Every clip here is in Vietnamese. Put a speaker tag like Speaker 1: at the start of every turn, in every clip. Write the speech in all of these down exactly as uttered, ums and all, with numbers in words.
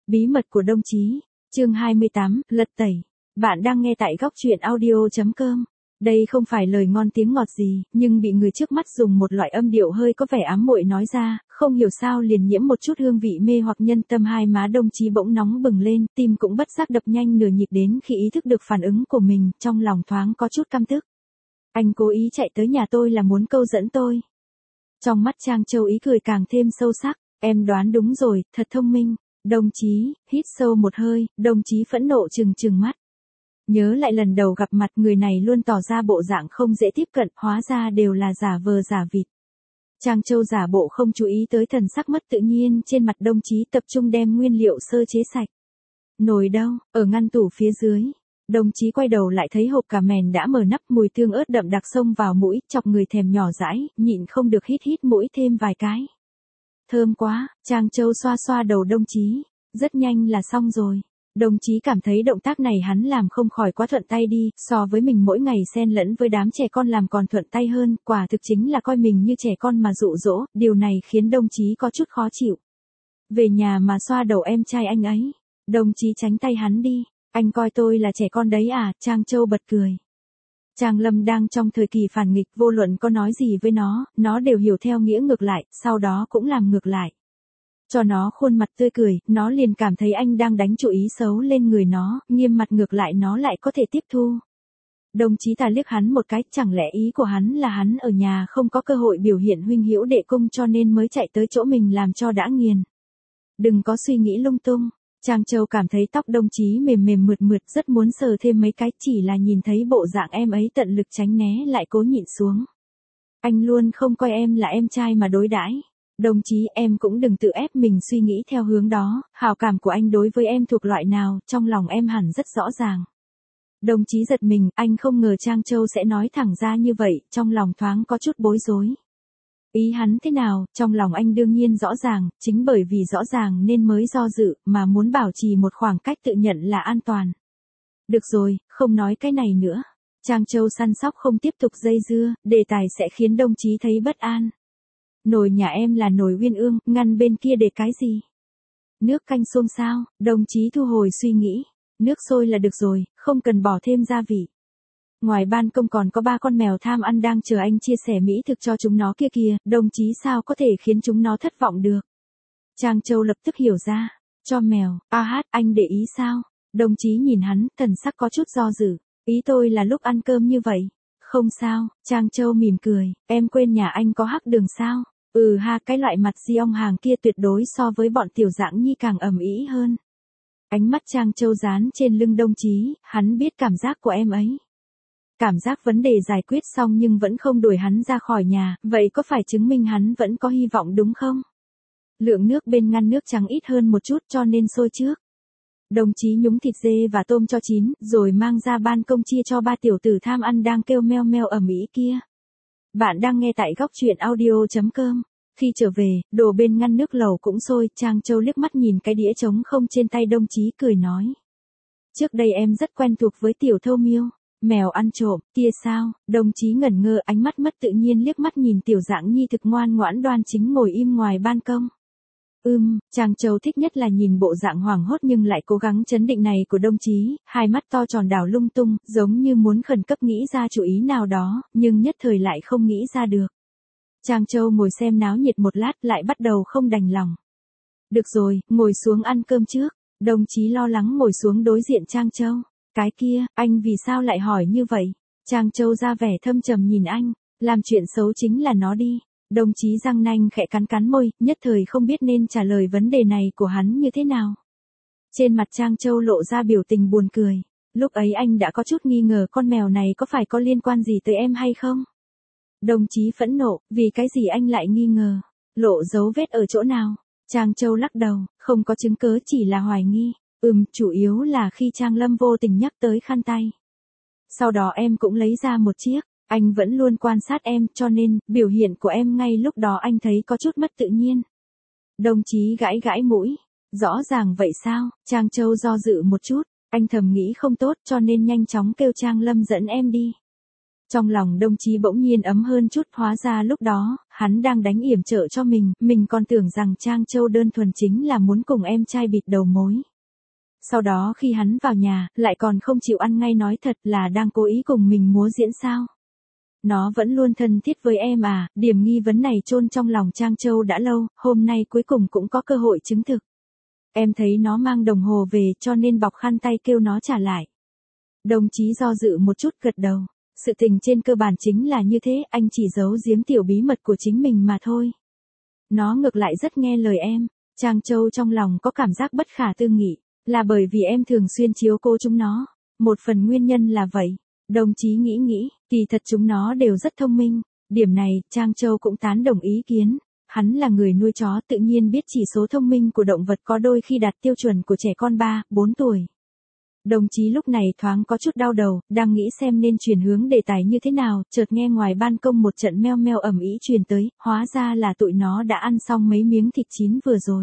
Speaker 1: Bí mật của đồng chí, chương hai mươi tám, lật tẩy. Bạn đang nghe tại góc truyện audio chấm com. Đây không phải lời ngon tiếng ngọt gì, nhưng bị người trước mắt dùng một loại âm điệu hơi có vẻ ám muội nói ra, không hiểu sao liền nhiễm một chút hương vị mê hoặc nhân tâm. Hai má đồng chí bỗng nóng bừng lên, tim cũng bất giác đập nhanh nửa nhịp đến khi ý thức được phản ứng của mình, trong lòng thoáng có chút căm tức. Anh cố ý chạy tới nhà tôi là muốn câu dẫn tôi. Trong mắt Trang Châu ý cười càng thêm sâu sắc, em đoán đúng rồi, thật thông minh. Đồng chí, hít sâu một hơi, đồng chí phẫn nộ trừng trừng mắt. Nhớ lại lần đầu gặp mặt người này luôn tỏ ra bộ dạng không dễ tiếp cận, hóa ra đều là giả vờ giả vịt. Trang Châu giả bộ không chú ý tới thần sắc mất tự nhiên trên mặt đồng chí, tập trung đem nguyên liệu sơ chế sạch. Nồi đâu, ở ngăn tủ phía dưới. Đồng chí quay đầu lại thấy hộp cà mèn đã mở nắp, mùi tương ớt đậm đặc xông vào mũi, chọc người thèm nhỏ dãi, nhịn không được hít hít mũi thêm vài cái. Thơm quá, Trang Châu xoa xoa đầu đồng chí, rất nhanh là xong rồi. Đồng chí cảm thấy động tác này hắn làm không khỏi quá thuận tay đi, so với mình mỗi ngày xen lẫn với đám trẻ con làm còn thuận tay hơn, quả thực chính là coi mình như trẻ con mà dụ dỗ, điều này khiến đồng chí có chút khó chịu. Về nhà mà xoa đầu em trai anh ấy, đồng chí tránh tay hắn đi, anh coi tôi là trẻ con đấy à, Trang Châu bật cười. Trang Lâm đang trong thời kỳ phản nghịch, vô luận có nói gì với nó, nó đều hiểu theo nghĩa ngược lại, sau đó cũng làm ngược lại. Cho nó khuôn mặt tươi cười, nó liền cảm thấy anh đang đánh chủ ý xấu lên người nó, nghiêm mặt ngược lại nó lại có thể tiếp thu. Đồng chí ta liếc hắn một cái, chẳng lẽ ý của hắn là hắn ở nhà không có cơ hội biểu hiện huynh hữu đệ cung cho nên mới chạy tới chỗ mình làm cho đã nghiền. Đừng có suy nghĩ lung tung. Trang Châu cảm thấy tóc đồng chí mềm mềm mượt mượt, rất muốn sờ thêm mấy cái, chỉ là nhìn thấy bộ dạng em ấy tận lực tránh né lại cố nhịn xuống. Anh luôn không coi em là em trai mà đối đãi. Đồng chí, em cũng đừng tự ép mình suy nghĩ theo hướng đó, hảo cảm của anh đối với em thuộc loại nào, trong lòng em hẳn rất rõ ràng. Đồng chí giật mình, anh không ngờ Trang Châu sẽ nói thẳng ra như vậy, trong lòng thoáng có chút bối rối. Ý hắn thế nào, trong lòng anh đương nhiên rõ ràng, chính bởi vì rõ ràng nên mới do dự, mà muốn bảo trì một khoảng cách tự nhận là an toàn. Được rồi, không nói cái này nữa. Trang Châu săn sóc không tiếp tục dây dưa, đề tài sẽ khiến đồng chí thấy bất an. Nồi nhà em là nồi uyên ương, ngăn bên kia để cái gì? Nước canh xôm sao? Đồng chí thu hồi suy nghĩ. Nước sôi là được rồi, không cần bỏ thêm gia vị. Ngoài ban công còn có ba con mèo tham ăn đang chờ anh chia sẻ mỹ thực cho chúng nó kia kìa, đồng chí sao có thể khiến chúng nó thất vọng được. Trang Châu lập tức hiểu ra, cho mèo, a hát, anh để ý sao? Đồng chí nhìn hắn, thần sắc có chút do dự, ý tôi là lúc ăn cơm như vậy. Không sao, Trang Châu mỉm cười, em quên nhà anh có hắc đường sao? Ừ ha, cái loại mặt di ong hàng kia tuyệt đối so với bọn tiểu dạng nhi càng ầm ĩ hơn. Ánh mắt Trang Châu dán trên lưng đồng chí, hắn biết cảm giác của em ấy. Cảm giác vấn đề giải quyết xong nhưng vẫn không đuổi hắn ra khỏi nhà, vậy có phải chứng minh hắn vẫn có hy vọng đúng không? Lượng nước bên ngăn nước trắng ít hơn một chút cho nên sôi trước. Đồng chí nhúng thịt dê và tôm cho chín, rồi mang ra ban công chia cho ba tiểu tử tham ăn đang kêu meo meo ầm ĩ kia. Bạn đang nghe tại góc truyện audio chấm com. Khi trở về, đồ bên ngăn nước lẩu cũng sôi, Trang Châu liếc mắt nhìn cái đĩa trống không trên tay đồng chí cười nói. Trước đây em rất quen thuộc với tiểu thâu miêu. Mèo ăn trộm, kia sao? Đồng chí ngẩn ngơ, ánh mắt mất tự nhiên liếc mắt nhìn tiểu dạng nhi thực ngoan ngoãn đoan chính ngồi im ngoài ban công. Ừm, Trang Châu thích nhất là nhìn bộ dạng hoảng hốt nhưng lại cố gắng chấn định này của đồng chí, hai mắt to tròn đảo lung tung, giống như muốn khẩn cấp nghĩ ra chủ ý nào đó, nhưng nhất thời lại không nghĩ ra được. Trang Châu ngồi xem náo nhiệt một lát lại bắt đầu không đành lòng. Được rồi, ngồi xuống ăn cơm trước. Đồng chí lo lắng ngồi xuống đối diện Trang Châu. Cái kia, anh vì sao lại hỏi như vậy? Trang Châu ra vẻ thâm trầm nhìn anh, làm chuyện xấu chính là nó đi. Đồng chí răng nanh khẽ cắn cắn môi, nhất thời không biết nên trả lời vấn đề này của hắn như thế nào. Trên mặt Trang Châu lộ ra biểu tình buồn cười. Lúc ấy anh đã có chút nghi ngờ con mèo này có phải có liên quan gì tới em hay không? Đồng chí phẫn nộ, vì cái gì anh lại nghi ngờ? Lộ dấu vết ở chỗ nào? Trang Châu lắc đầu, không có chứng cớ, chỉ là hoài nghi. Ừm, chủ yếu là khi Trang Lâm vô tình nhắc tới khăn tay. Sau đó em cũng lấy ra một chiếc, anh vẫn luôn quan sát em, cho nên, biểu hiện của em ngay lúc đó anh thấy có chút mất tự nhiên. Đồng chí gãi gãi mũi, rõ ràng vậy sao? Trang Châu do dự một chút, anh thầm nghĩ không tốt cho nên nhanh chóng kêu Trang Lâm dẫn em đi. Trong lòng đồng chí bỗng nhiên ấm hơn chút, hóa ra lúc đó, hắn đang đánh yểm trợ cho mình, mình còn tưởng rằng Trang Châu đơn thuần chính là muốn cùng em trai bịt đầu mối. Sau đó khi hắn vào nhà, lại còn không chịu ăn ngay nói thật là đang cố ý cùng mình múa diễn sao. Nó vẫn luôn thân thiết với em à, điểm nghi vấn này chôn trong lòng Trang Châu đã lâu, hôm nay cuối cùng cũng có cơ hội chứng thực. Em thấy nó mang đồng hồ về cho nên bọc khăn tay kêu nó trả lại. Đồng chí do dự một chút gật đầu. Sự tình trên cơ bản chính là như thế, anh chỉ giấu giếm tiểu bí mật của chính mình mà thôi. Nó ngược lại rất nghe lời em. Trang Châu trong lòng có cảm giác bất khả tư nghị, là bởi vì em thường xuyên chiếu cố chúng nó. Một phần nguyên nhân là vậy. Đồng chí nghĩ nghĩ, kỳ thật chúng nó đều rất thông minh. Điểm này, Trang Châu cũng tán đồng ý kiến. Hắn là người nuôi chó tự nhiên biết chỉ số thông minh của động vật có đôi khi đạt tiêu chuẩn của trẻ con ba, bốn tuổi. Đồng chí lúc này thoáng có chút đau đầu, đang nghĩ xem nên chuyển hướng đề tài như thế nào, chợt nghe ngoài ban công một trận meo meo ầm ĩ truyền tới, hóa ra là tụi nó đã ăn xong mấy miếng thịt chín vừa rồi.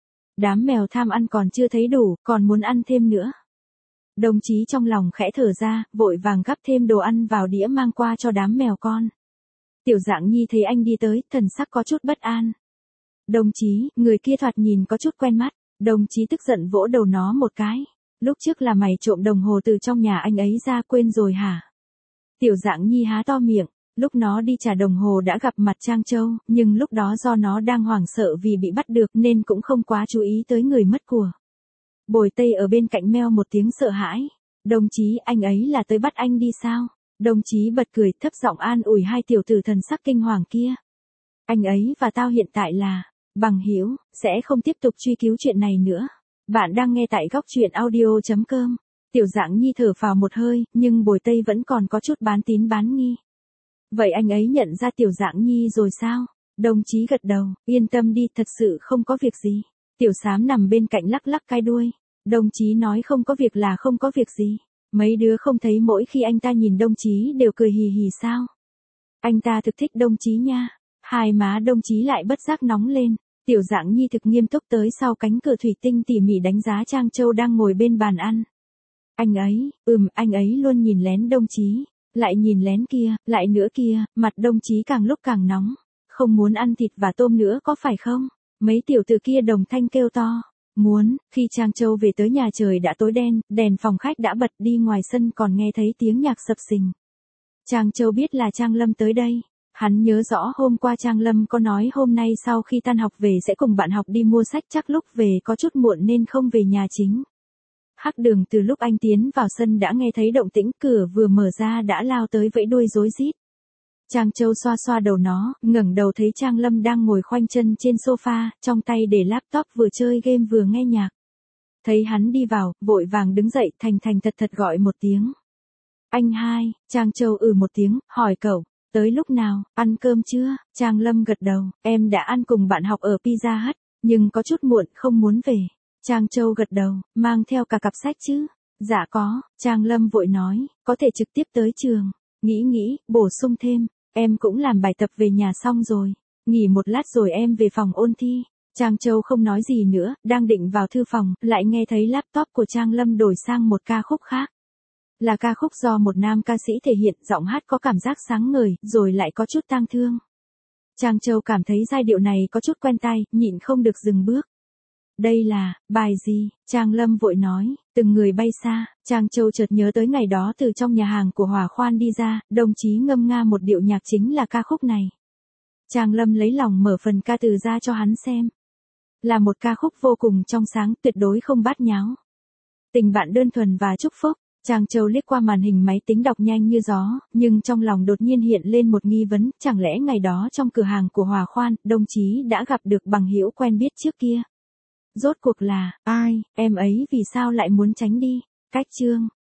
Speaker 1: Đám mèo tham ăn còn chưa thấy đủ, còn muốn ăn thêm nữa. Đồng chí trong lòng khẽ thở ra, vội vàng gắp thêm đồ ăn vào đĩa mang qua cho đám mèo con. Tiểu Dạng Nhi thấy anh đi tới, thần sắc có chút bất an. Đồng chí, người kia thoạt nhìn có chút quen mắt, đồng chí tức giận vỗ đầu nó một cái. Lúc trước là mày trộm đồng hồ từ trong nhà anh ấy ra quên rồi hả? Tiểu Dạng Nhi há to miệng, lúc nó đi trả đồng hồ đã gặp mặt Trang Châu, nhưng lúc đó do nó đang hoảng sợ vì bị bắt được nên cũng không quá chú ý tới người mất của. Bồi Tây ở bên cạnh meo một tiếng sợ hãi. Đồng chí, anh ấy là tới bắt anh đi sao? Đồng chí bật cười thấp giọng an ủi hai tiểu tử thần sắc kinh hoàng kia. Anh ấy và tao hiện tại là bằng hữu, sẽ không tiếp tục truy cứu chuyện này nữa. Bạn đang nghe tại góc truyện audio chấm com. Tiểu Dạng Nhi thở phào một hơi, nhưng Bồi Tây vẫn còn có chút bán tín bán nghi. Vậy anh ấy nhận ra Tiểu Dạng Nhi rồi sao? Đồng chí gật đầu, yên tâm đi, thật sự không có việc gì. Tiểu Xám nằm bên cạnh lắc lắc cái đuôi. Đồng chí nói không có việc là không có việc gì. Mấy đứa không thấy mỗi khi anh ta nhìn đồng chí đều cười hì hì sao? Anh ta thực thích đồng chí nha. Hai má đồng chí lại bất giác nóng lên. Tiểu Dạng Nhi thực nghiêm túc tới sau cánh cửa thủy tinh tỉ mỉ đánh giá Trang Châu đang ngồi bên bàn ăn. Anh ấy, ừm, anh ấy luôn nhìn lén đồng chí, lại nhìn lén kia, lại nữa kia, mặt đồng chí càng lúc càng nóng. Không muốn ăn thịt và tôm nữa có phải không? Mấy tiểu tử kia đồng thanh kêu to. Muốn, khi Trang Châu về tới nhà trời đã tối đen, đèn phòng khách đã bật đi ngoài sân còn nghe thấy tiếng nhạc sập sình. Trang Châu biết là Trang Lâm tới đây. Hắn nhớ rõ hôm qua Trang Lâm có nói hôm nay sau khi tan học về sẽ cùng bạn học đi mua sách, chắc lúc về có chút muộn nên không về nhà chính. Hắc Đường từ lúc anh tiến vào sân đã nghe thấy động tĩnh, cửa vừa mở ra đã lao tới vẫy đuôi rối rít. Trang Châu xoa xoa đầu nó, ngẩng đầu thấy Trang Lâm đang ngồi khoanh chân trên sofa, trong tay để laptop vừa chơi game vừa nghe nhạc. Thấy hắn đi vào, vội vàng đứng dậy thành thành thật thật gọi một tiếng. Anh hai, Trang Châu ừ một tiếng, hỏi cậu. Tới lúc nào, ăn cơm chưa? Trang Lâm gật đầu, em đã ăn cùng bạn học ở Pizza Hut, nhưng có chút muộn không muốn về. Trang Châu gật đầu, mang theo cả cặp sách chứ? Dạ có, Trang Lâm vội nói, có thể trực tiếp tới trường. Nghĩ nghĩ, bổ sung thêm, em cũng làm bài tập về nhà xong rồi. Nghỉ một lát rồi em về phòng ôn thi. Trang Châu không nói gì nữa, đang định vào thư phòng, lại nghe thấy laptop của Trang Lâm đổi sang một ca khúc khác. Là ca khúc do một nam ca sĩ thể hiện, giọng hát có cảm giác sáng ngời, rồi lại có chút tang thương. Trang Châu cảm thấy giai điệu này có chút quen tai, nhịn không được dừng bước. Đây là, bài gì? Trang Lâm vội nói, từng người bay xa. Trang Châu chợt nhớ tới ngày đó từ trong nhà hàng của Hòa Khoan đi ra, đồng chí ngâm nga một điệu nhạc chính là ca khúc này. Trang Lâm lấy lòng mở phần ca từ ra cho hắn xem. Là một ca khúc vô cùng trong sáng, tuyệt đối không bát nháo. Tình bạn đơn thuần và chúc phúc. Trang Châu liếc qua màn hình máy tính đọc nhanh như gió, nhưng trong lòng đột nhiên hiện lên một nghi vấn, chẳng lẽ ngày đó trong cửa hàng của Hòa Khoan, đồng chí đã gặp được bằng hữu quen biết trước kia. Rốt cuộc là, ai, em ấy vì sao lại muốn tránh đi? Cách chương.